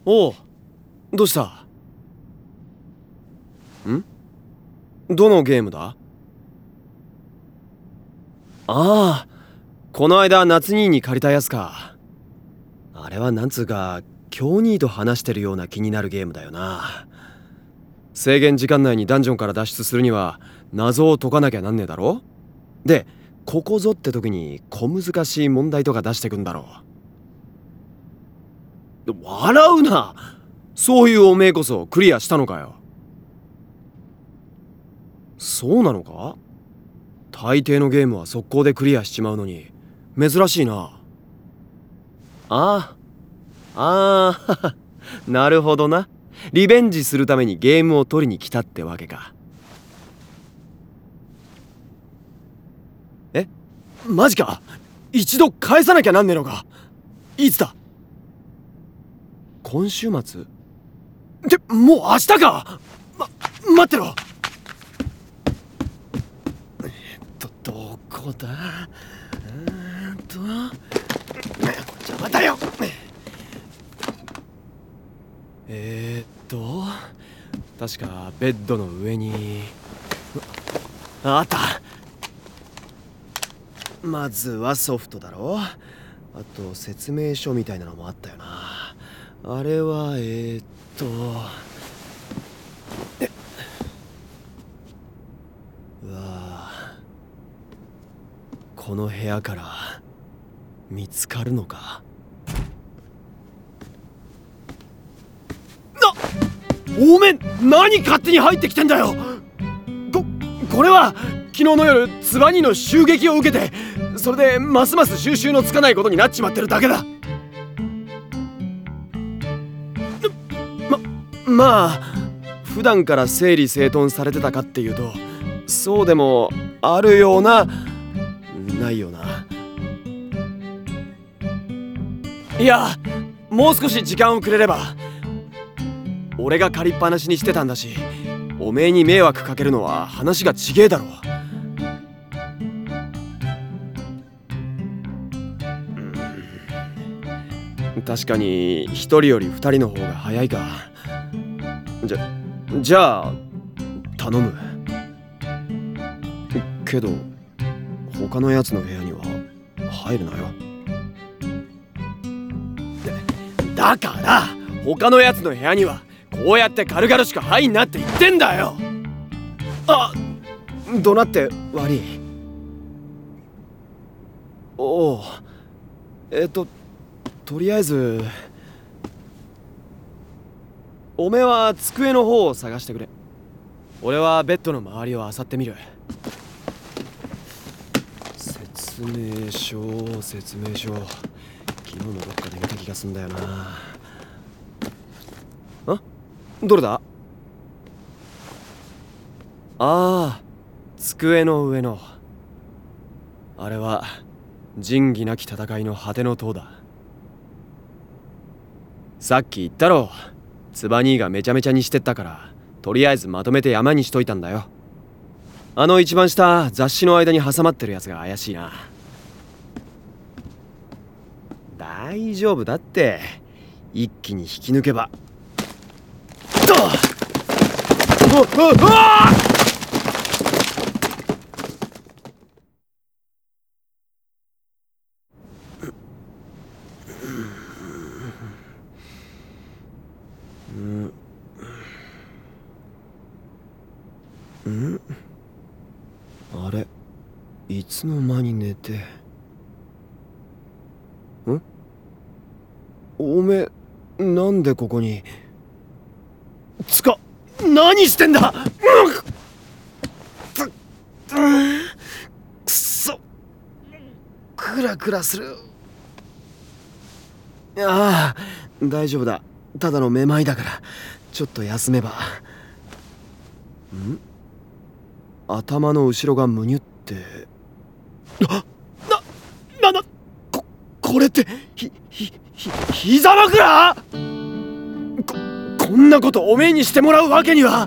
おう、どうした？ん？どのゲームだ？ああ、この間夏兄に借りたやつか。あれはなんつうか京兄と話してるような気になるゲームだよな。制限時間内にダンジョンから脱出するには謎を解かなきゃなんねえだろ。で、ここぞって時に小難しい問題とか出してくんだろう。笑うな。そういうおめえこそクリアしたのかよ。そうなのか？大抵のゲームは速攻でクリアしちまうのに珍しいな。ああ、ああなるほどな。リベンジするためにゲームを取りに来たってわけか。え、マジか。一度返さなきゃなんねえのか。いつだ？今週末？ってもう明日か。待ってろ。どこだ？邪魔だよ。確かベッドの上にあった。まずはソフトだろ。あと説明書みたいなのもあったよな。あれはうわあ、この部屋から見つかるのか？おめえ何勝手に入ってきてんだよ。これは昨日の夜ツバニの襲撃を受けて、それでますます収拾のつかないことになっちまってるだけだ。まあ普段から整理整頓されてたかっていうとそうでもあるようなないような。いや、もう少し時間をくれれば。俺が借りっぱなしにしてたんだし、おめえに迷惑かけるのは話がちげえだろ。確かに一人より二人の方が早いか。じゃあ頼むけど他のやつの部屋には入るなよ。だから他のやつの部屋にはこうやって軽々しく入んなって言ってんだよ。あ、怒鳴って悪い。おお、とりあえずおめえは机の方を探してくれ。俺はベッドの周りを漁ってみる。説明書昨日もどっかで見た気がすんだよな。どれだ？ああ、机の上のあれは仁義なき戦いの果ての塔だ。さっき言ったろ、ツバ兄がめちゃめちゃにしてったからとりあえずまとめて山にしといたんだよ。あの一番下雑誌の間に挟まってるやつが怪しいな。大丈夫だって、一気に引き抜けば。あれ、いつの間に寝て。おめえなんでここに。何してんだ。くそ、クラクラする。ああ、大丈夫だ。ただのめまいだからちょっと休めば。頭の後ろがむにゅって。これって膝枕？こんなことおめえにしてもらうわけには。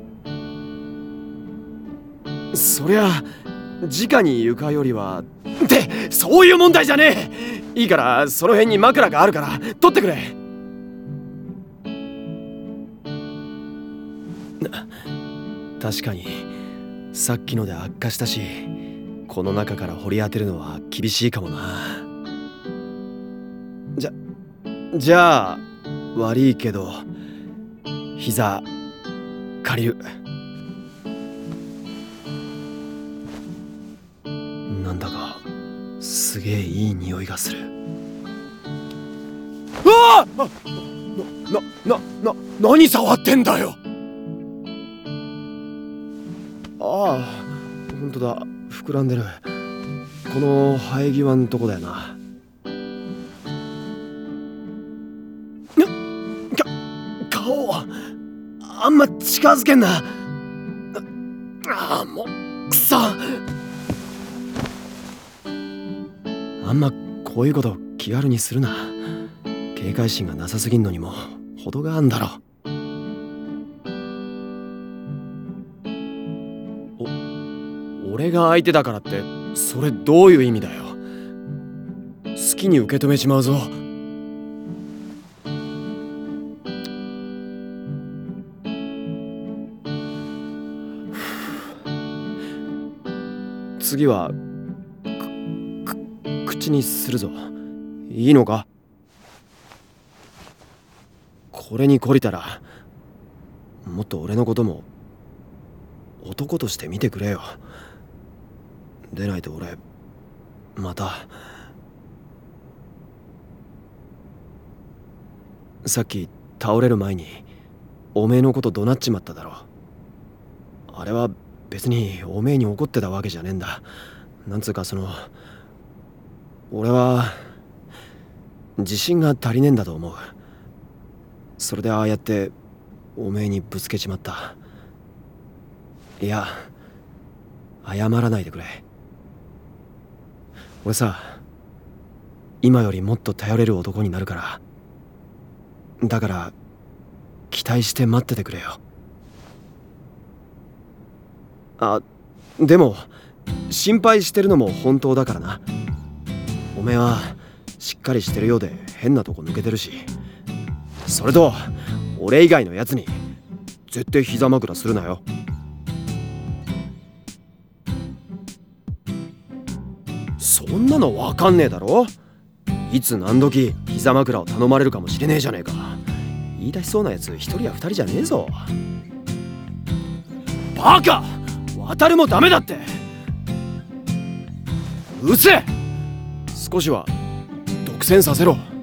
そりゃ直に床よりはってそういう問題じゃねえ。いいからその辺に枕があるから取ってくれ。 確かにさっきので悪化したし、この中から掘り当てるのは厳しいかもな。じゃあ悪いけど膝借りる。なんだかすげえいい匂いがする。うわあ！何触ってんだよ。ああ、ほんとだ、膨らんでる。この生え際んとこだよな。顔あんま近づけんな。もうくそ。あんまこういうこと気軽にするな。警戒心がなさすぎんのにも程があんだろ。俺が相手だからってそれどういう意味だよ。好きに受け止めちまうぞ。次は口にするぞ。いいのか？これに懲りたらもっと俺のことも男として見てくれよ。でないと俺また。さっき倒れる前におめえのこと怒鳴っちまっただろ。あれは別におめえに怒ってたわけじゃねえんだ。なんつうか俺は自信が足りねえんだと思う。それでああやっておめえにぶつけちまった。いや、謝らないでくれ。俺さ、今よりもっと頼れる男になるから。だから期待して待っててくれよ。でも心配してるのも本当だからな。おめえはしっかりしてるようで変なとこ抜けてるし、それと俺以外のやつに絶対膝枕するなよ。そんなの分かんねえだろ。いつ何時膝枕を頼まれるかもしれねえじゃねえか。言い出しそうなやつ一人や二人じゃねえぞ。バカ！渡るもダメだって。うせえ！少しは独占させろ。